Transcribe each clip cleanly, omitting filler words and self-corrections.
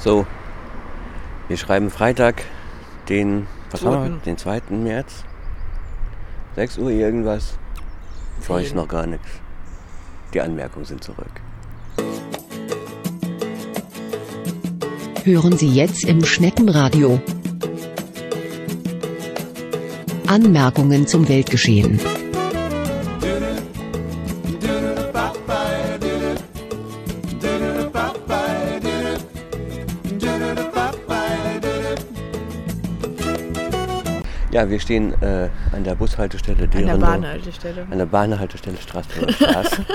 So, wir schreiben Freitag, den 2. März. 6 Uhr irgendwas. Für euch noch gar nichts. Die Anmerkungen sind zurück. Hören Sie jetzt im Schneckenradio Anmerkungen zum Weltgeschehen. Ja, wir stehen an der Bushaltestelle. An der Bahnhaltestelle. An der Bahnhaltestelle Straßburger Straße.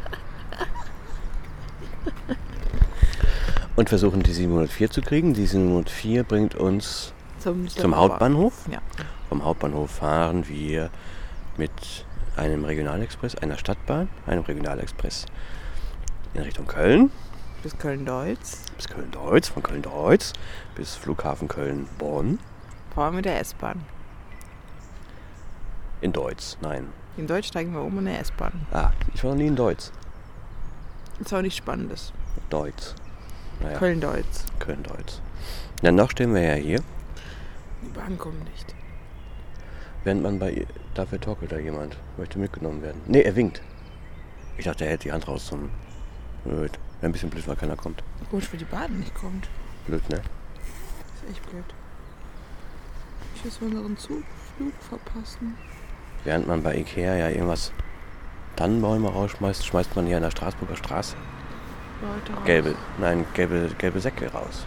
Und versuchen die 704 zu kriegen. Die 704 bringt uns zum Hauptbahnhof. Ja. Vom Hauptbahnhof fahren wir mit einem Regionalexpress, einer Stadtbahn, einem Regionalexpress in Richtung Köln. Bis Köln-Deutz. Bis Köln-Deutz, von Köln-Deutz bis Flughafen Köln-Bonn. Fahren wir mit der S-Bahn. In Deutz, nein. In Deutsch steigen wir um in der S-Bahn. Ah, ich war noch nie in Deutz. Das ist auch nichts Spannendes. Deutz. Naja. Köln-Deutz. Köln-Deutz. Dann noch stehen wir ja hier. Die Bahn kommt nicht. Während man dafür torkelt da jemand. Möchte mitgenommen werden. Nee, er winkt. Ich dachte, er hält die Hand raus zum... Blöd. Wäre ein bisschen blöd, weil keiner kommt. Komisch, weil die Bahn nicht kommt. Blöd, ne? Das ist echt blöd. Ich muss unseren Flug verpassen. Während man bei Ikea ja irgendwas Tannenbäume rausschmeißt, schmeißt man hier an der Straßburger Straße Leute raus. gelbe Säcke raus.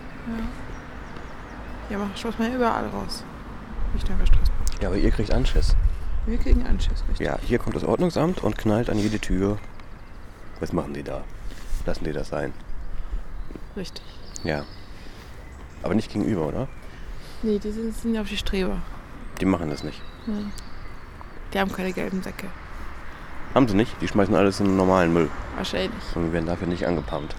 Ja, schmeißt man ja überall raus. Nicht nur bei Straßburg. Ja, aber ihr kriegt Anschiss. Wir kriegen Anschiss, richtig? Ja, hier kommt das Ordnungsamt und knallt an jede Tür. Was machen die da? Lassen die das sein? Richtig. Ja. Aber nicht gegenüber, oder? Nee, die sind ja auf die Streber. Die machen das nicht. Ja. Die haben keine gelben Säcke. Haben sie nicht? Die schmeißen alles in den normalen Müll. Wahrscheinlich. Und wir werden dafür nicht angepumpt.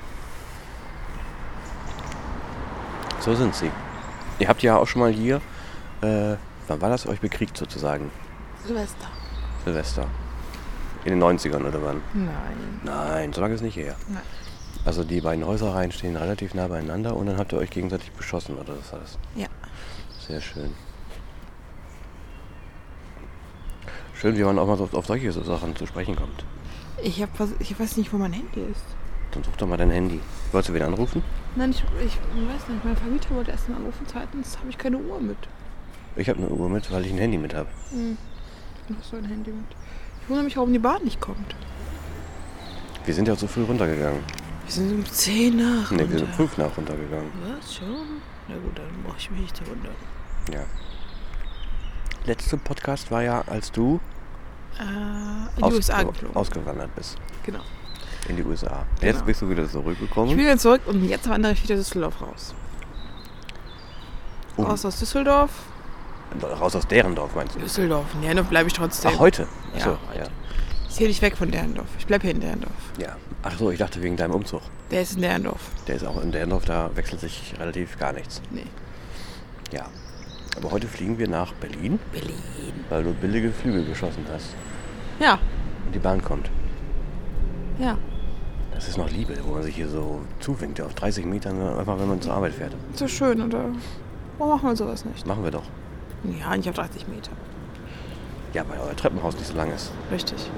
So sind sie. Ihr habt ja auch schon mal hier, wann war das, euch bekriegt sozusagen? Silvester. In den 90ern oder wann? Nein, so lange ist nicht her. Nein. Also die beiden Häuserreihen stehen relativ nah beieinander und dann habt ihr euch gegenseitig beschossen, oder was war das? Ja. Sehr schön. Schön, wie man auch mal so auf solche Sachen zu sprechen kommt. Ich weiß nicht, wo mein Handy ist. Dann such doch mal dein Handy. Wolltest du wieder anrufen? Nein, ich weiß nicht. Mein Vermieter wollte erst mal anrufen, zweitens habe ich keine Uhr mit. Ich habe eine Uhr mit, weil ich ein Handy mit habe. Du hast so ein Handy mit. Ich wundere mich, warum die Bahn nicht kommt. Wir sind ja auch so früh runtergegangen. Wir sind um 10 nach. Ne, wir sind 5 nach runtergegangen. Was, schon? Na gut, dann brauche ich mich nicht zu wundern. Ja. Letzte Podcast war ja, als du in die USA geflogen. Ausgewandert bist. Genau. In die USA. Genau. Jetzt bist du wieder zurückgekommen. Ich bin wieder zurück und jetzt wandere ich wieder Düsseldorf raus. Raus aus Düsseldorf. Raus aus Derendorf, meinst du? Düsseldorf. In Derendorf bleibe ich trotzdem. Ach, heute? Ja, Achso, heute. ja. Ich zähle nicht weg von Derendorf. Ich bleibe hier in Derendorf. Ja. Ach so, ich dachte wegen deinem Umzug. Der ist in Derendorf. Der ist auch in Derendorf, da wechselt sich relativ gar nichts. Nee. Ja. Aber heute fliegen wir nach Berlin. Weil du billige Flüge geschossen hast. Ja. Und die Bahn kommt. Ja. Das ist noch Liebe, wo man sich hier so zuwinkt, auf 30 Metern, einfach wenn man zur Arbeit fährt. So schön, oder? Warum machen wir sowas nicht? Machen wir doch. Ja, nicht auf 30 Meter. Ja, weil euer Treppenhaus nicht so lang ist. Richtig.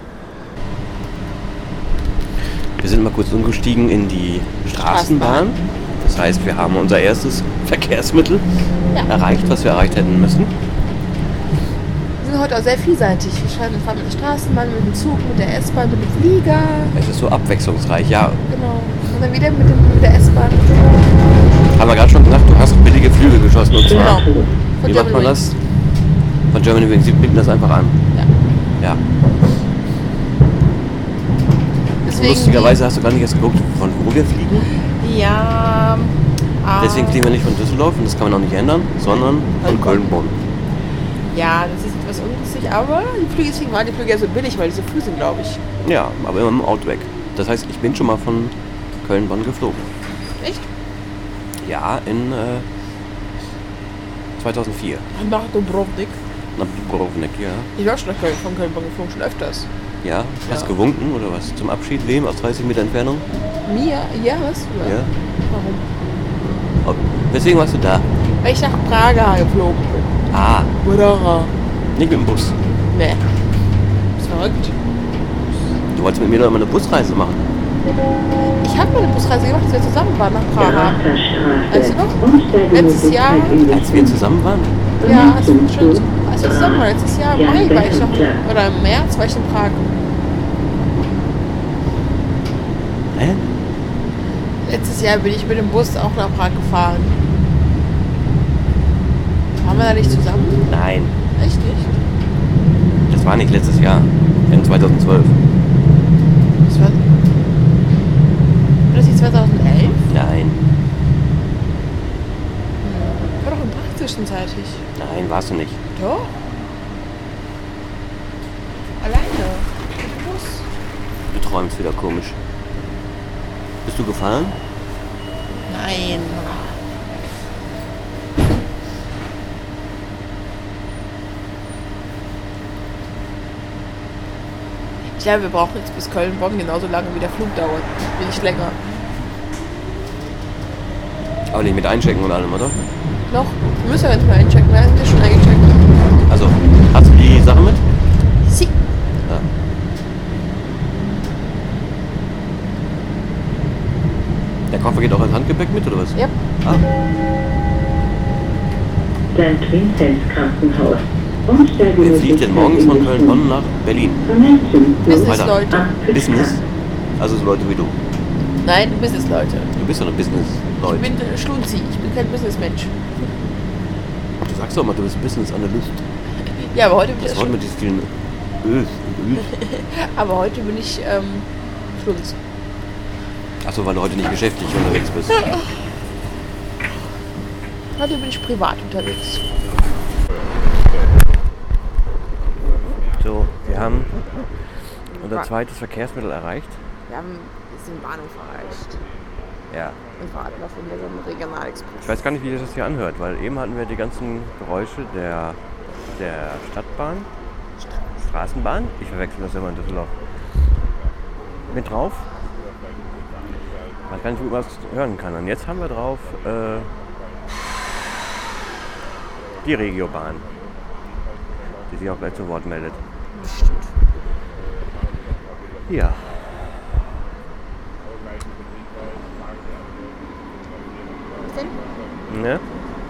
Wir sind mal kurz umgestiegen in die Straßenbahn. Das heißt, wir haben unser erstes Verkehrsmittel erreicht, was wir erreicht hätten müssen. Wir sind heute auch sehr vielseitig. Wir fahren mit der Straßenbahn, mit dem Zug, mit der S-Bahn, mit dem Flieger. Es ist so abwechslungsreich, ja. Genau. Und dann wieder mit der S-Bahn. Haben wir gerade schon gesagt, du hast billige Flüge geschossen. Und zwar, Genau. wie macht man das? Von Germany Wings. Sie bieten das einfach an. Ja. Deswegen Lustigerweise hast du gar nicht erst geguckt, von wo wir fliegen. Ja. Deswegen fliegen wir nicht von Düsseldorf, und das kann man auch nicht ändern, sondern von Köln-Bonn. Ja, das ist etwas ungünstig, aber deswegen waren die Flüge ja so billig, weil die so früh sind, glaube ich. Ja, aber immer im Outback. Das heißt, ich bin schon mal von Köln-Bonn geflogen. Echt? Ja, in 2004. Nach Dubrovnik. Nach Dubrovnik, ja. Ich war schon von Köln-Bonn geflogen, schon öfters. Ja? Hast du gewunken oder was? Zum Abschied? Wem? Aus 30 Meter Entfernung? Mir? Ja, was? Ja. Warum? Weswegen warst du da? Weil ich nach Praga geflogen bin. Ah. Oder? Nicht mit dem Bus. Nee. Ist verrückt. Du wolltest mit mir doch immer eine Busreise machen. Ich habe mal eine Busreise gemacht, als wir zusammen waren nach Praga. Weißt du noch? Letztes Jahr. Als wir zusammen waren? Ja, als wir zusammen waren. Letztes Jahr im Mai war ich noch. Oder im März war ich in Prag. Hä? Letztes Jahr bin ich mit dem Bus auch nach Prag gefahren. Waren wir da nicht zusammen? Nein. Echt nicht? Das war nicht letztes Jahr. In 2012. Das war das nicht 2011? Nein. War doch in Prag zwischenzeitlich. Nein, warst du nicht. Doch. Alleine. Mit dem Bus. Du träumst wieder komisch. Bist du gefahren? Nein. Ich glaube, wir brauchen jetzt bis Köln-Bonn genauso lange, wie der Flug dauert. Nicht länger. Aber nicht mit einchecken und allem, oder? Noch? Wir müssen ja jetzt mal einchecken. Wir sind ja schon eingecheckt. Also, hast du die Sachen mit? Sie. Ja. Der Koffer geht auch als Handgepäck mit, oder was? Ja. Ah. St. Vinzenz Krankenhaus. Wer fliegt denn morgens von Köln-Bonn nach Berlin? Business-Leute. Business? Also so Leute wie du. Nein, Business-Leute. Du bist doch eine Business-Leute. Ich bin Schlunzi. Ich bin kein Business-Mensch. Du sagst doch mal, du bist Business-Analyst. Ja, aber heute bin ich Das Wort mit diesen vielen Ös und Ös. Aber heute bin ich Schlunz. Achso, weil du heute nicht geschäftlich unterwegs bist. Heute bin ich privat unterwegs. So, wir haben unser zweites Verkehrsmittel erreicht. Wir haben jetzt den Bahnhof erreicht. Ja. Und warten auf unseren Regionalexpress. Ich weiß gar nicht, wie sich das hier anhört, weil eben hatten wir die ganzen Geräusche der Stadtbahn, Straßenbahn. Ich verwechsel das immer in Düsseldorf. Mit drauf. Ich weiß gar nicht, wie man es hören kann. Und jetzt haben wir drauf die Regiobahn, die sich auch gleich zu Wort meldet. Bestimmt. Ja. Was denn? Ne?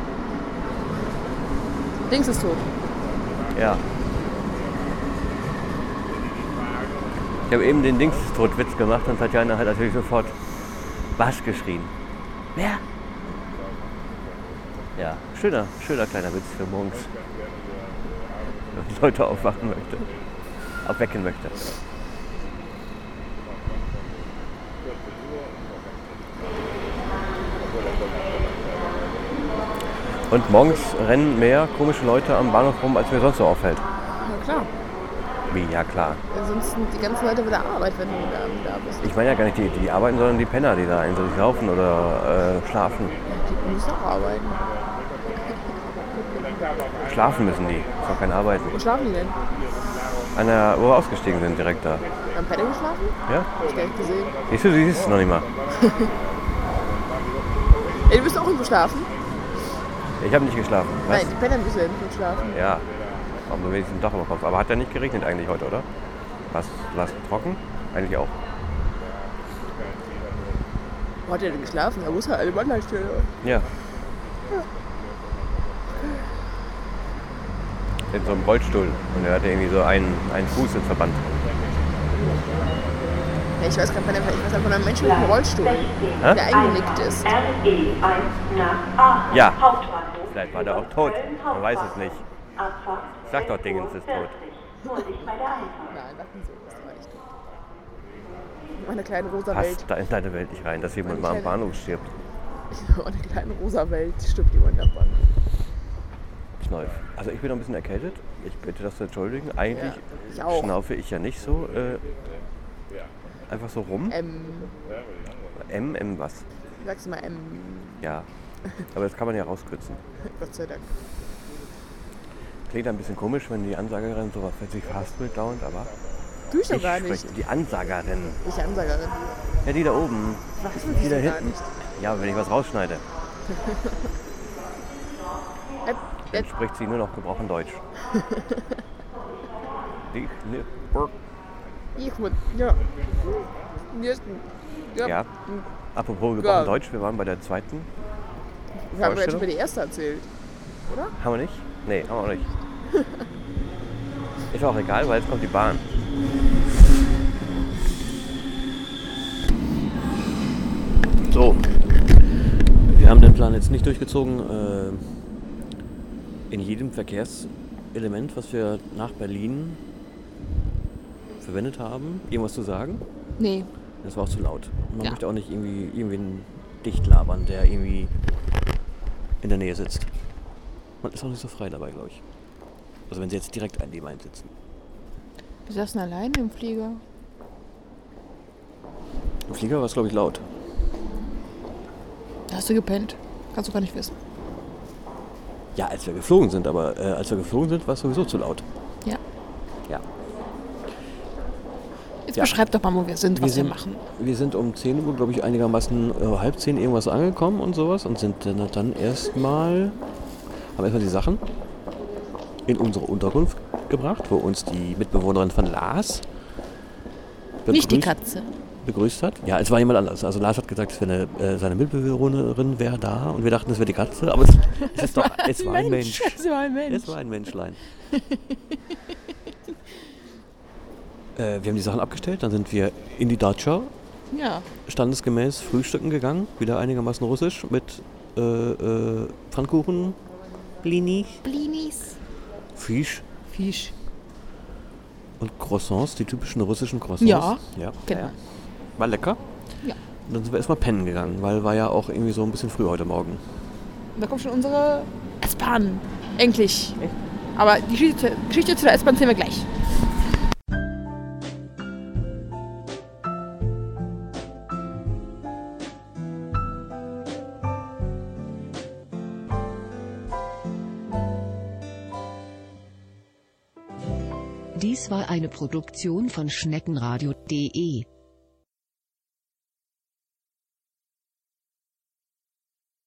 Dings ist tot. Ja. Ich habe eben den Dings-Tod-Witz gemacht und Tatjana hat natürlich sofort was geschrien. Wer? Ja, schöner kleiner Witz für morgens. Wenn man Leute aufwecken möchte. Und morgens rennen mehr komische Leute am Bahnhof rum, als mir sonst so auffällt. Ja klar. Wie? Ja klar. Ansonsten die ganzen Leute wieder Arbeit, wenn du da bist. Ich meine ja gar nicht die arbeiten, sondern die Penner, die da endlich laufen oder schlafen. Die müssen auch arbeiten. Schlafen müssen die. Ist auch kein Arbeiten. Wo schlafen die denn? Wo wir ausgestiegen sind, direkt da. Am Penner geschlafen? Ja? Hab ich gar nicht gesehen. Siehst du, siehst es noch nicht mal. Ey, du bist auch irgendwo schlafen? Ich habe nicht geschlafen. Was? Nein, die Penner müssen irgendwo schlafen. Ja. Warum du wenigstens ein Dach über Kopf. Aber hat ja nicht geregnet eigentlich heute, oder? War's trocken? Eigentlich auch. Wo hat der denn geschlafen? Er muss halt alle Mannheimstelle. Ja. In so einem Rollstuhl. Und er hatte irgendwie so einen Fuß im Verband. Ja, ich weiß gerade von einem Menschen mit einem Rollstuhl, der eingenickt ist. Ja. Vielleicht war der auch tot. Man weiß es nicht. Sag doch, Dingens ist tot. Nein, warten Sie, das war nicht tot. Meine kleine rosa Passt Welt. da in deine Welt nicht rein, dass jemand mal am Bahnhof stirbt. Meine kleine rosa Welt stirbt jemand am Bahnhof. Kneuf. Also ich bin noch ein bisschen erkältet. Ich bitte das zu entschuldigen. Eigentlich ich auch. schnaufe ich ja nicht so einfach so rum. M was? Sagst du mal M. Ja. Aber das kann man ja rauskürzen. Gott sei Dank. Klingt ein bisschen komisch, wenn die Ansagerin sowas sich fastbild dauernd, aber Tu ich doch gar nicht. Die Ansagerin. Ich Ansagerin. Ja, die da oben. Was Die da gar hinten. nicht. Ja, wenn ich was rausschneide. Dann spricht sie nur noch gebrochen Deutsch. Ja. Apropos gebrochen Deutsch, wir waren bei der zweiten. Wir haben jetzt schon über die erste erzählt, oder? Haben wir nicht? Nee, haben wir auch nicht. Ist auch egal, weil jetzt kommt die Bahn. So. Wir haben den Plan jetzt nicht durchgezogen, in jedem Verkehrselement, was wir nach Berlin verwendet haben, irgendwas zu sagen. Nee. Das war auch zu laut. Man möchte auch nicht irgendwie dicht labern, der irgendwie in der Nähe sitzt. Man ist auch nicht so frei dabei, glaube ich. Also wenn sie jetzt direkt an dem einsitzen. Wir saßen alleine im Flieger. Im Flieger war es, glaube ich, laut. Da hast du gepennt. Kannst du gar nicht wissen. Ja, als wir geflogen sind, aber als wir geflogen sind, war es sowieso zu laut. Ja. Ja. Jetzt beschreib doch mal, wo wir sind, was wir machen. Wir sind um 10 Uhr, glaube ich, einigermaßen 9:30 irgendwas angekommen und sowas und sind dann haben erstmal die Sachen in unsere Unterkunft gebracht, wo uns die Mitbewohnerin von Lars nicht die Katze begrüßt hat. Ja, es war jemand anders. Also Lars hat gesagt, seine Mitbewohnerin wäre da und wir dachten, es wäre die Katze, aber es war ein Mensch. Es war ein Mensch. Es war ein Menschlein. Wir haben die Sachen abgestellt, dann sind wir in die Datscha. Ja. Standesgemäß frühstücken gegangen, wieder einigermaßen russisch mit Pfannkuchen, Blinis, Fisch und Croissants, die typischen russischen Croissants. Ja, genau. Ja. War lecker. Ja. Und dann sind wir erstmal pennen gegangen, weil war ja auch irgendwie so ein bisschen früh heute Morgen. Da kommt schon unsere S-Bahn. Endlich. Echt? Aber die Geschichte zu der S-Bahn sehen wir gleich. Dies war eine Produktion von schneckenradio.de.